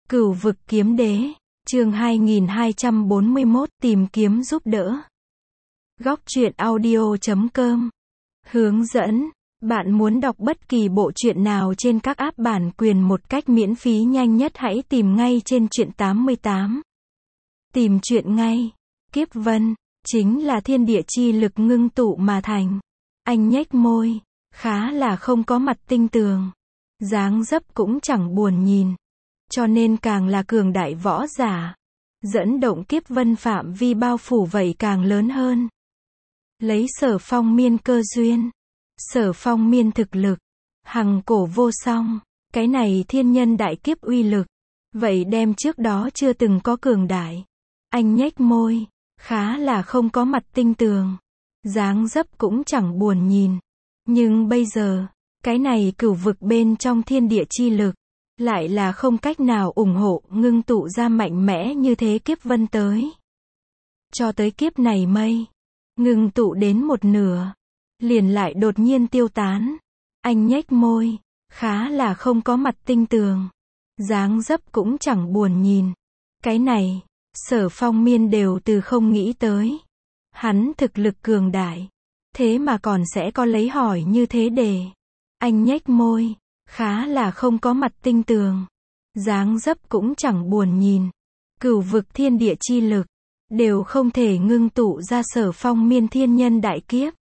Cửu vực kiếm đế, chương 2241 tìm kiếm giúp đỡ. Góc truyện audio.com hướng dẫn, bạn muốn đọc bất kỳ bộ truyện nào trên các app bản quyền một cách miễn phí nhanh nhất hãy tìm ngay trên truyện 88. Tìm truyện ngay. Kiếp vân, chính là thiên địa chi lực ngưng tụ mà thành. Anh nhếch môi, khá là không có mặt tinh tường. Dáng dấp cũng chẳng buồn nhìn. Cho nên càng là cường đại võ giả. Dẫn động kiếp vân phạm vi bao phủ vậy càng lớn hơn. Lấy Sở Phong Miên cơ duyên. Sở Phong Miên thực lực. Hằng cổ vô song. Cái này thiên nhân đại kiếp uy lực. Vậy đem trước đó chưa từng có cường đại. Anh nhếch môi. Khá là không có mặt tinh tường. Dáng dấp cũng chẳng buồn nhìn. Nhưng bây giờ, cái này cửu vực bên trong thiên địa chi lực. Lại là không cách nào ủng hộ ngưng tụ ra mạnh mẽ như thế kiếp vân tới. Cho tới kiếp này mây. Ngưng tụ đến một nửa. Liền lại đột nhiên tiêu tán. Anh nhếch môi. Khá là không có mặt tinh tường. Dáng dấp cũng chẳng buồn nhìn. Cái này, Sở Phong Miên đều từ không nghĩ tới. Hắn thực lực cường đại. Thế mà còn sẽ có lấy hỏi như thế để. Anh nhếch môi. Khá là không có mặt tinh tường. Dáng dấp cũng chẳng buồn nhìn. Cửu vực thiên địa chi lực. Đều không thể ngưng tụ ra Sở Phong Miên thiên nhân đại kiếp.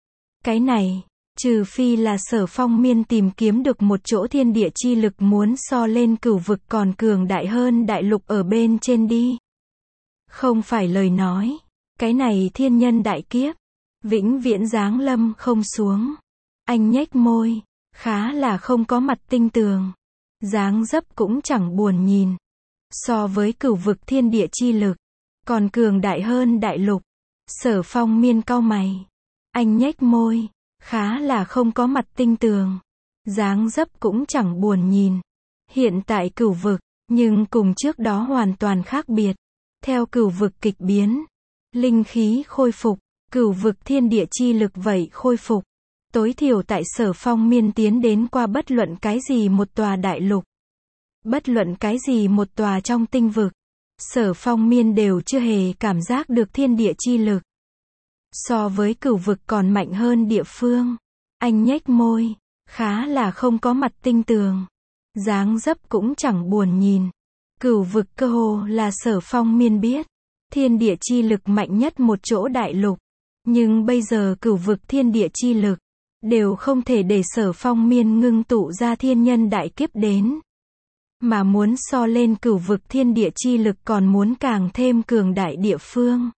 Cái này, trừ phi là Sở Phong Miên tìm kiếm được một chỗ thiên địa chi lực muốn so lên cửu vực còn cường đại hơn đại lục ở bên trên đi. Không phải lời nói. Cái này thiên nhân đại kiếp. Vĩnh viễn giáng lâm không xuống. Anh nhếch môi. Khá là không có mặt tinh tường. Dáng dấp cũng chẳng buồn nhìn. So với cửu vực thiên địa chi lực. Còn cường đại hơn đại lục. Sở Phong Miên cau mày. Anh nhếch môi. Khá là không có mặt tinh tường. Dáng dấp cũng chẳng buồn nhìn. Hiện tại cửu vực. Nhưng cùng trước đó hoàn toàn khác biệt. Theo cửu vực kịch biến. Linh khí khôi phục. Cửu vực thiên địa chi lực vậy khôi phục. Tối thiểu tại Sở Phong Miên tiến đến qua bất luận cái gì một tòa đại lục. Bất luận cái gì một tòa trong tinh vực. Sở Phong Miên đều chưa hề cảm giác được thiên địa chi lực. So với cửu vực còn mạnh hơn địa phương. Anh nhếch môi. Khá là không có mặt tinh tường. Dáng dấp cũng chẳng buồn nhìn. Cửu vực cơ hồ là Sở Phong Miên biết. Thiên địa chi lực mạnh nhất một chỗ đại lục. Nhưng bây giờ cửu vực thiên địa chi lực. Đều không thể để Sở Phong Miên ngưng tụ ra thiên nhân đại kiếp đến. Mà muốn so lên cửu vực thiên địa chi lực còn muốn càng thêm cường đại địa phương.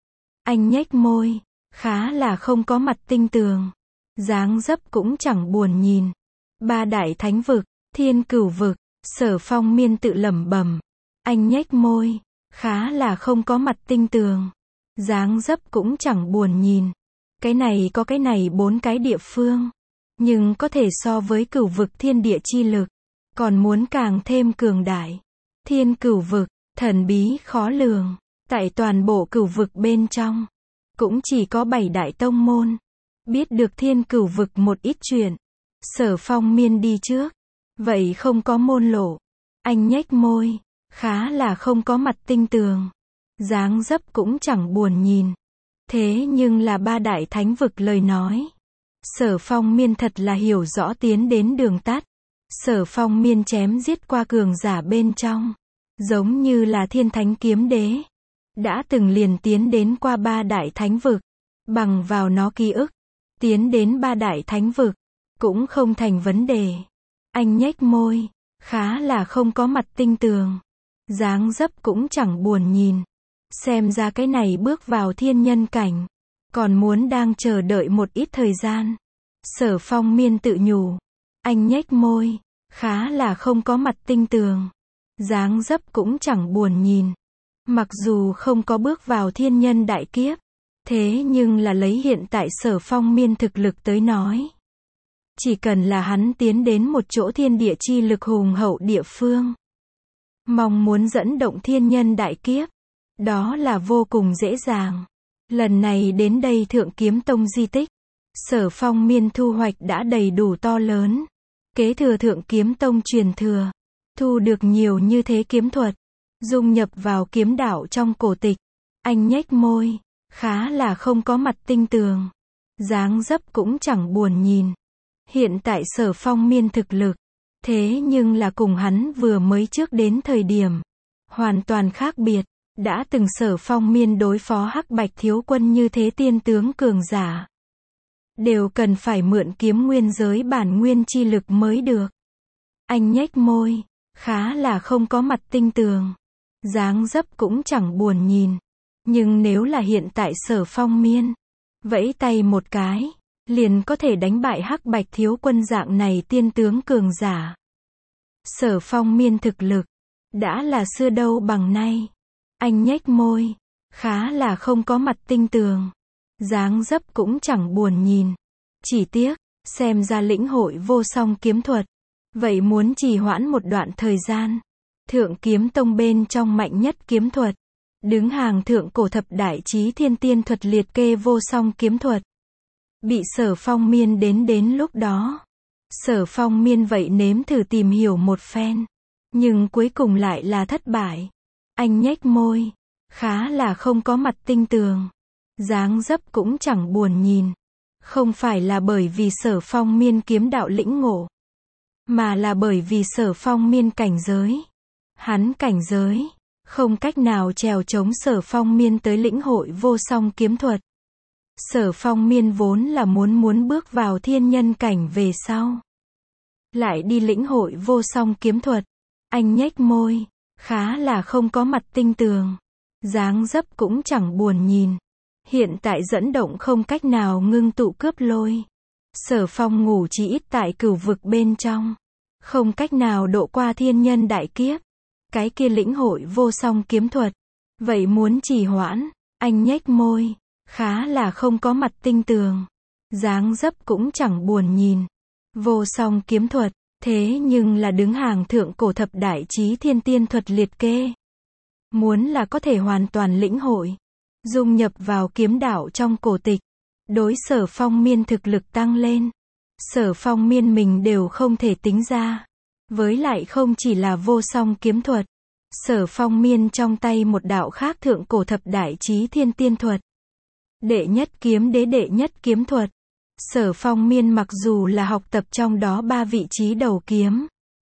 Anh nhếch môi. Khá là không có mặt tinh tường. Dáng dấp cũng chẳng buồn nhìn. Ba đại thánh vực, thiên cửu vực, Sở Phong Miên tự lẩm bẩm. Anh nhếch môi. Khá là không có mặt tinh tường. Dáng dấp cũng chẳng buồn nhìn. Cái này có cái này bốn cái địa phương. Nhưng có thể so với cửu vực thiên địa chi lực. Còn muốn càng thêm cường đại. Thiên cửu vực, thần bí khó lường. Tại toàn bộ cửu vực bên trong. Cũng chỉ có 7 đại tông môn. Biết được thiên cửu vực một ít chuyện. Sở Phong Miên đi trước. Vậy không có môn lộ. Anh nhếch môi. Khá là không có mặt tinh tường. Dáng dấp cũng chẳng buồn nhìn. Thế nhưng là ba đại thánh vực lời nói. Sở Phong Miên thật là hiểu rõ tiến đến đường tắt. Sở Phong Miên chém giết qua cường giả bên trong. Giống như là thiên thánh kiếm đế. Đã từng liền tiến đến qua ba đại thánh vực. Bằng vào nó ký ức. Tiến đến ba đại thánh vực. Cũng không thành vấn đề. Anh nhếch môi. Khá là không có mặt tinh tường. Dáng dấp cũng chẳng buồn nhìn. Xem ra cái này bước vào thiên nhân cảnh. Còn muốn đang chờ đợi một ít thời gian. Sở Phong Miên tự nhủ. Anh nhếch môi. Khá là không có mặt tinh tường. Dáng dấp cũng chẳng buồn nhìn. Mặc dù không có bước vào thiên nhân đại kiếp. Thế nhưng là lấy hiện tại Sở Phong Miên thực lực tới nói. Chỉ cần là hắn tiến đến một chỗ thiên địa chi lực hùng hậu địa phương. Mong muốn dẫn động thiên nhân đại kiếp. Đó là vô cùng dễ dàng. Lần này đến đây Thượng Kiếm Tông di tích. Sở Phong Miên thu hoạch đã đầy đủ to lớn. Kế thừa Thượng Kiếm Tông truyền thừa. thu được nhiều như thế kiếm thuật, dung nhập vào kiếm đạo trong cổ tịch. Anh nhếch môi, khá là không có mặt tinh tường. Dáng dấp cũng chẳng buồn nhìn. Hiện tại Sở Phong Miên thực lực, thế nhưng là cùng hắn vừa mới trước đến thời điểm, hoàn toàn khác biệt. Đã từng Sở Phong Miên đối phó Hắc Bạch Thiếu Quân như thế tiên tướng cường giả, đều cần phải mượn kiếm nguyên giới bản nguyên chi lực mới được. Anh nhếch môi, khá là không có mặt tinh tường. Dáng dấp cũng chẳng buồn nhìn. Nhưng nếu là hiện tại Sở Phong Miên, vẫy tay một cái, liền có thể đánh bại Hắc Bạch Thiếu Quân dạng này tiên tướng cường giả. Sở Phong Miên thực lực, đã là xưa đâu bằng nay. Anh nhếch môi, khá là không có mặt tinh tường. Dáng dấp cũng chẳng buồn nhìn. Chỉ tiếc, xem ra lĩnh hội vô song kiếm thuật, vậy muốn trì hoãn một đoạn thời gian. Thượng Kiếm Tông bên trong mạnh nhất kiếm thuật, đứng hàng thượng cổ thập đại chí thiên tiên thuật liệt kê vô song kiếm thuật, bị Sở Phong Miên đến lúc đó. Sở Phong Miên vậy nếm thử tìm hiểu một phen, nhưng cuối cùng lại là thất bại. Anh nhếch môi, khá là không có mặt tinh tường. Dáng dấp cũng chẳng buồn nhìn. Không phải là bởi vì Sở Phong Miên kiếm đạo lĩnh ngộ, mà là bởi vì Sở Phong Miên cảnh giới. Hắn cảnh giới, không cách nào trèo chống Sở Phong Miên tới lĩnh hội vô song kiếm thuật. Sở Phong Miên vốn là muốn bước vào thiên nhân cảnh về sau, lại đi lĩnh hội vô song kiếm thuật. Anh nhếch môi, khá là không có mặt tinh tường. Dáng dấp cũng chẳng buồn nhìn. Hiện tại dẫn động không cách nào ngưng tụ cướp lôi. Sở Phong ngủ chỉ ít tại cửu vực bên trong, không cách nào độ qua thiên nhân đại kiếp. Cái kia lĩnh hội vô song kiếm thuật, vậy muốn trì hoãn. Anh nhếch môi, khá là không có mặt tinh tường. Dáng dấp cũng chẳng buồn nhìn. Vô song kiếm thuật, thế nhưng là đứng hàng thượng cổ thập đại chí thiên tiên thuật liệt kê. Muốn là có thể hoàn toàn lĩnh hội, dung nhập vào kiếm đạo trong cổ tịch, đối Sở Phong Miên thực lực tăng lên, Sở Phong Miên mình đều không thể tính ra. Với lại không chỉ là vô song kiếm thuật, Sở Phong Miên trong tay một đạo khác thượng cổ thập đại chí thiên tiên thuật, đệ nhất kiếm đế đệ nhất kiếm thuật. Sở Phong Miên mặc dù là học tập trong đó 3 vị trí đầu kiếm,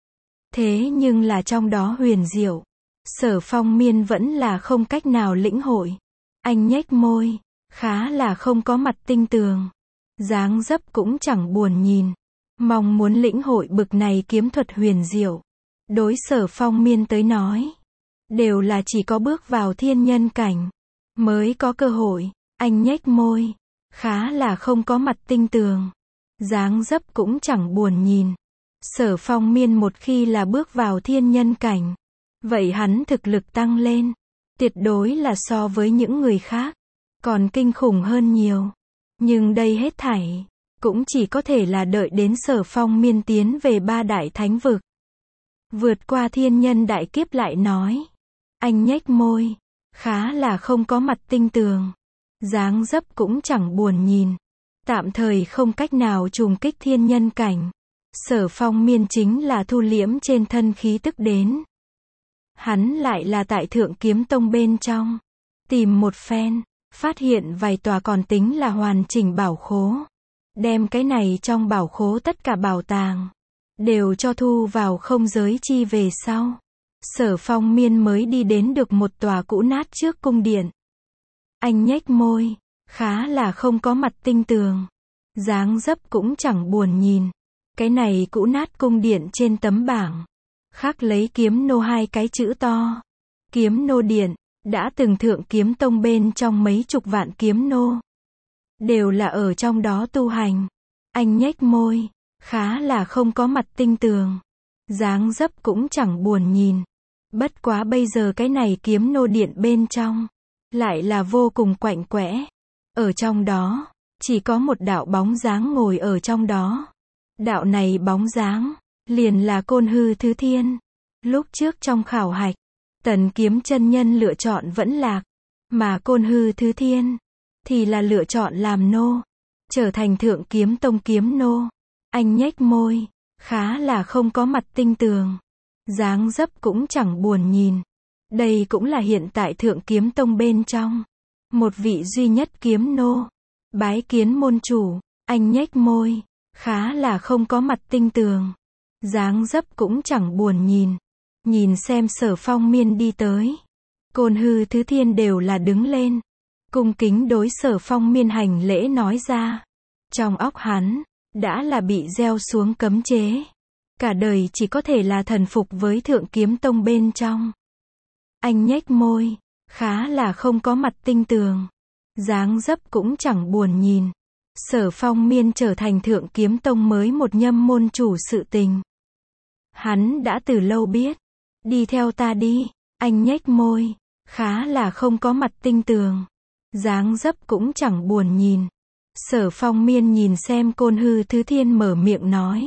thế nhưng là trong đó huyền diệu, Sở Phong Miên vẫn là không cách nào lĩnh hội. Anh nhếch môi, khá là không có mặt tinh tường. Dáng dấp cũng chẳng buồn nhìn. Mong muốn lĩnh hội bực này kiếm thuật huyền diệu, đối Sở Phong Miên tới nói, đều là chỉ có bước vào thiên nhân cảnh mới có cơ hội. Anh nhếch môi, khá là không có mặt tinh tường. Dáng dấp cũng chẳng buồn nhìn. Sở Phong Miên một khi là bước vào thiên nhân cảnh, vậy hắn thực lực tăng lên, tuyệt đối là so với những người khác còn kinh khủng hơn nhiều. Nhưng đây hết thảy cũng chỉ có thể là đợi đến Sở Phong Miên tiến về 3 đại thánh vực, vượt qua thiên nhân đại kiếp lại nói. Anh nhếch môi, khá là không có mặt tinh tường. Dáng dấp cũng chẳng buồn nhìn. Tạm thời không cách nào trùng kích thiên nhân cảnh. Sở Phong Miên chính là thu liễm trên thân khí tức đến. Hắn lại là tại Thượng Kiếm Tông bên trong, tìm một phen, phát hiện vài tòa còn tính là hoàn chỉnh bảo khố. Đem cái này trong bảo khố tất cả bảo tàng đều cho thu vào không giới chi về sau, Sở Phong Miên mới đi đến được một tòa cũ nát trước cung điện. Anh nhếch môi, khá là không có mặt tinh tường. Dáng dấp cũng chẳng buồn nhìn. Cái này cũ nát cung điện trên tấm bảng, khắc lấy kiếm nô 2 cái chữ to. Kiếm nô điện, đã từng Thượng Kiếm Tông bên trong mấy chục vạn kiếm nô, đều là ở trong đó tu hành. Anh nhếch môi, khá là không có mặt tinh tường. Dáng dấp cũng chẳng buồn nhìn. Bất quá bây giờ cái này kiếm nô điện bên trong, lại là vô cùng quạnh quẽ. Ở trong đó, chỉ có một đạo bóng dáng ngồi ở trong đó. Đạo này bóng dáng, liền là Côn Hư Thứ Thiên. Lúc trước trong khảo hạch, Tần Kiếm chân nhân lựa chọn vẫn lạc, mà Côn Hư Thứ Thiên thì là lựa chọn làm nô, trở thành Thượng Kiếm Tông kiếm nô. Anh nhếch môi, khá là không có mặt tinh tường. dáng dấp cũng chẳng buồn nhìn. Đây cũng là hiện tại Thượng Kiếm Tông bên trong. Một vị duy nhất kiếm nô. Bái kiến môn chủ, anh nhếch môi, khá là không có mặt tinh tường. Dáng dấp cũng chẳng buồn nhìn. Nhìn xem Sở Phong Miên đi tới. Côn Hư Thứ Thiên đều là đứng lên. Cung kính đối Sở Phong Miên hành lễ nói ra. Trong óc hắn, đã là bị gieo xuống cấm chế. Cả đời chỉ có thể là thần phục với Thượng Kiếm Tông bên trong. Anh nhếch môi, khá là không có mặt tinh tường. Dáng dấp cũng chẳng buồn nhìn. Sở Phong Miên trở thành Thượng Kiếm Tông mới một nhâm môn chủ sự tình. Hắn đã từ lâu biết. Đi theo ta đi, anh nhếch môi, khá là không có mặt tinh tường. Dáng dấp cũng chẳng buồn nhìn. Sở Phong Miên nhìn xem Côn Hư Thứ Thiên mở miệng nói.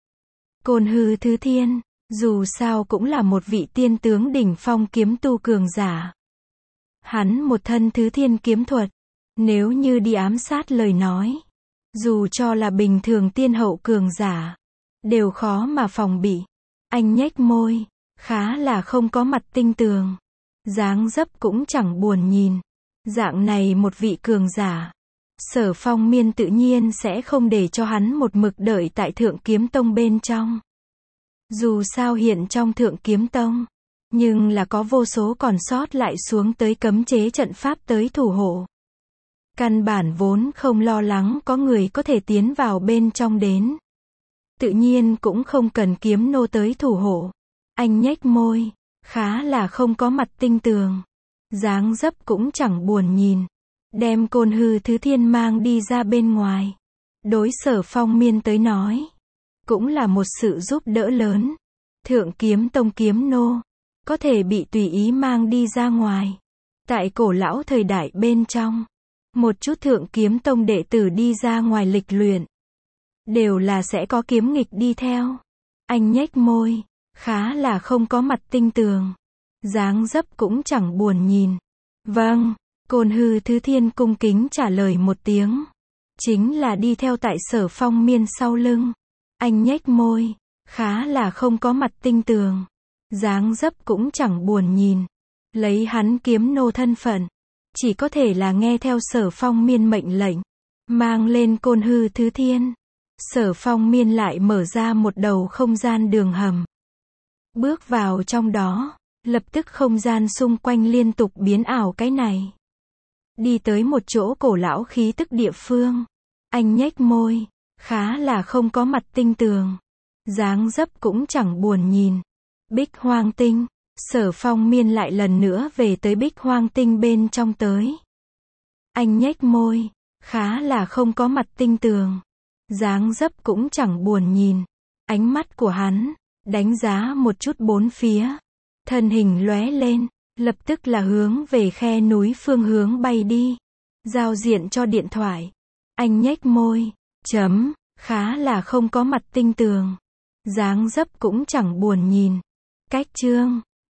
Côn Hư Thứ Thiên, dù sao cũng là một vị tiên tướng đỉnh phong kiếm tu cường giả. Hắn một thân Thứ Thiên kiếm thuật, nếu như đi ám sát lời nói, dù cho là bình thường tiên hậu cường giả, đều khó mà phòng bị. Anh nhếch môi, khá là không có mặt tinh tường. Dáng dấp cũng chẳng buồn nhìn. Dạng này một vị cường giả, Sở Phong Miên tự nhiên sẽ không để cho hắn một mực đợi tại Thượng Kiếm Tông bên trong. Dù sao hiện trong Thượng Kiếm Tông, nhưng là có vô số còn sót lại xuống tới cấm chế trận pháp tới thủ hộ. Căn bản vốn không lo lắng có người có thể tiến vào bên trong đến. Tự nhiên cũng không cần kiếm nô tới thủ hộ. Anh nhếch môi, khá là không có mặt tinh tường. Dáng dấp cũng chẳng buồn nhìn. Đem Côn Hư Thứ Thiên mang đi ra bên ngoài. Đối Sở Phong Miên tới nói, cũng là một sự giúp đỡ lớn. Thượng Kiếm Tông kiếm nô, có thể bị tùy ý mang đi ra ngoài. Tại cổ lão thời đại bên trong, một chút Thượng Kiếm Tông đệ tử đi ra ngoài lịch luyện, đều là sẽ có kiếm nghịch đi theo. Anh nhếch môi, khá là không có mặt tinh tường. Dáng dấp cũng chẳng buồn nhìn. Vâng, Côn Hư Thứ Thiên cung kính trả lời một tiếng. Chính là đi theo tại Sở Phong Miên sau lưng. Anh nhếch môi, khá là không có mặt tinh tường. Dáng dấp cũng chẳng buồn nhìn. Lấy hắn kiếm nô thân phận, chỉ có thể là nghe theo Sở Phong Miên mệnh lệnh. Mang lên Côn Hư Thứ Thiên. Sở Phong Miên lại mở ra một đầu không gian đường hầm. Bước vào trong đó, lập tức không gian xung quanh liên tục biến ảo cái này. Đi tới một chỗ cổ lão khí tức địa phương. Anh nhếch môi, khá là không có mặt tinh tường. Dáng dấp cũng chẳng buồn nhìn. Bích Hoang Tinh. Sở Phong Miên lại lần nữa về tới Bích Hoang Tinh bên trong tới. Anh nhếch môi, khá là không có mặt tinh tường. Dáng dấp cũng chẳng buồn nhìn. Ánh mắt của hắn đánh giá một chút bốn phía. Thân hình lóe lên, lập tức là hướng về khe núi phương hướng bay đi. Giao diện cho điện thoại. Anh nhếch môi, khá là không có mặt tinh tường. Dáng dấp cũng chẳng buồn nhìn. Cách chương